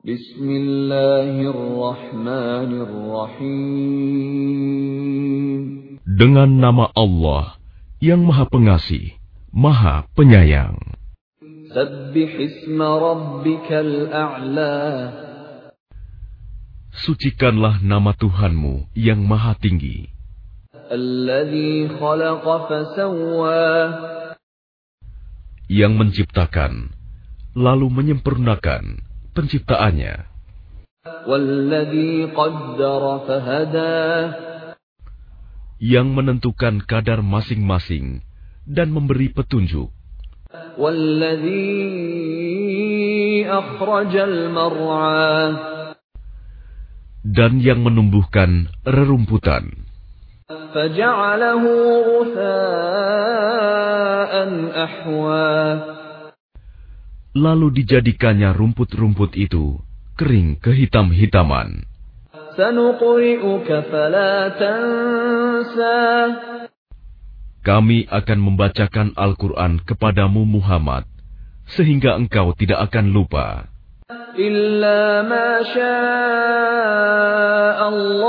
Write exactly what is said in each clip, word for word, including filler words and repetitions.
Bismillahirrahmanirrahim. Dengan nama Allah yang Maha Pengasih, Maha Penyayang. Sabbih isma rabbikal a'la. Sucikanlah nama Tuhanmu yang Maha Tinggi. Alladzi khalaqa fasawwa. Yang menciptakan, lalu menyempurnakan penciptaannya. Walladzi qaddara fahada. Yang menentukan kadar masing-masing dan memberi petunjuk. Walladzi akhrajal mar'a. Dan yang menumbuhkan rerumputan. Faja'alahu ghutha'an ahwa. Lalu dijadikannya rumput-rumput itu kering kehitam-hitaman. Sanuqri'uka fala tansa. Kami akan membacakan Al-Quran kepadamu Muhammad, sehingga engkau tidak akan lupa. Illa ma syaa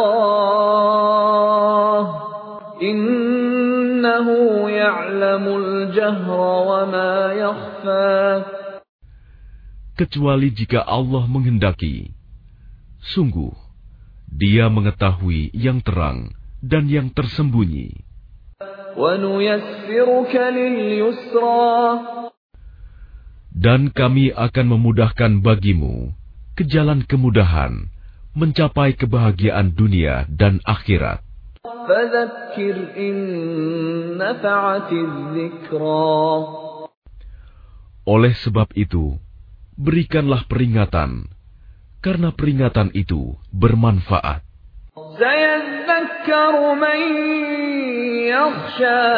Allah. Innahu ya'lamul jahra wa ma yakhfa. Kecuali jika Allah menghendaki. Sungguh, Dia mengetahui yang terang dan yang tersembunyi. وَنُيَسِّرُكَ لِلْيُسْرَى. Dan kami akan memudahkan bagimu ke jalan kemudahan mencapai kebahagiaan dunia dan akhirat. فَذَكِّرْ إِن نَّفَعَتِ الذِّكْرَى. Oleh sebab itu, berikanlah peringatan, karena peringatan itu bermanfaat. سَيَذَّكَّرُ مَن يَخْشَىٰ.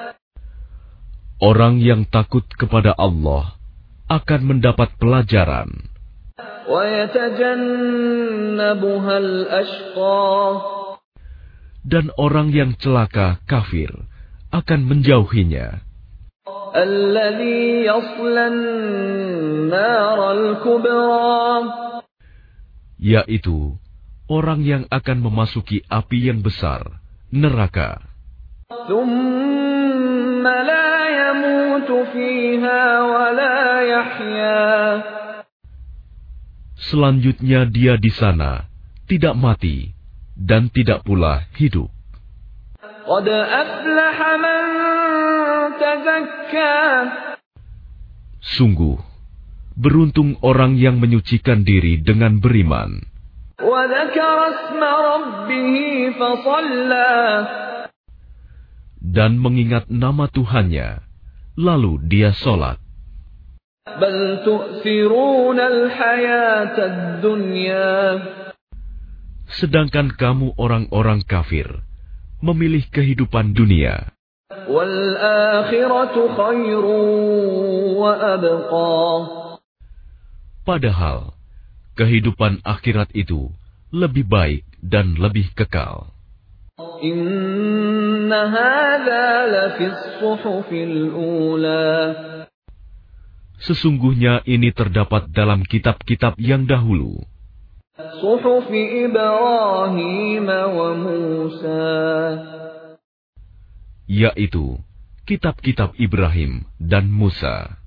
Orang yang takut kepada Allah akan mendapat pelajaran. وَيَتَجَنَّبُهَا الْأَشْقَى. Dan orang yang celaka kafir akan menjauhinya. الَّذِي يَصْلَى النَّارَ الْكُبْرَى. Yaitu orang yang akan memasuki api yang besar, neraka. ثُمَّ لَا يَمُوتُ فِيهَا وَلَا يَحْيَىٰ. Selanjutnya dia di sana tidak mati dan tidak pula hidup. قَدْ أَفْلَحَ مَن تَزَكَّىٰ. Sungguh, beruntung orang yang menyucikan diri dengan beriman. وَذَكَرَ اسْمَ رَبِّهِ فَصَلَّىٰ. Dan mengingat nama Tuhannya, lalu dia sholat. بَلْ تُؤْثِرُونَ الْحَيَاةَ الدُّنْيَا. Sedangkan kamu orang-orang kafir memilih kehidupan dunia. وَالْآخِرَةُ خَيْرٌ وَأَبْقَىٰ. Padahal kehidupan akhirat itu lebih baik dan lebih kekal. إِنَّ هَٰذَا لَفِي الصُّحُفِ الْأُولَىٰ. Sesungguhnya ini terdapat dalam kitab-kitab yang dahulu. صُحُفِ إِبْرَاهِيمَ وَمُوسَىٰ. Yaitu kitab-kitab Ibrahim dan Musa.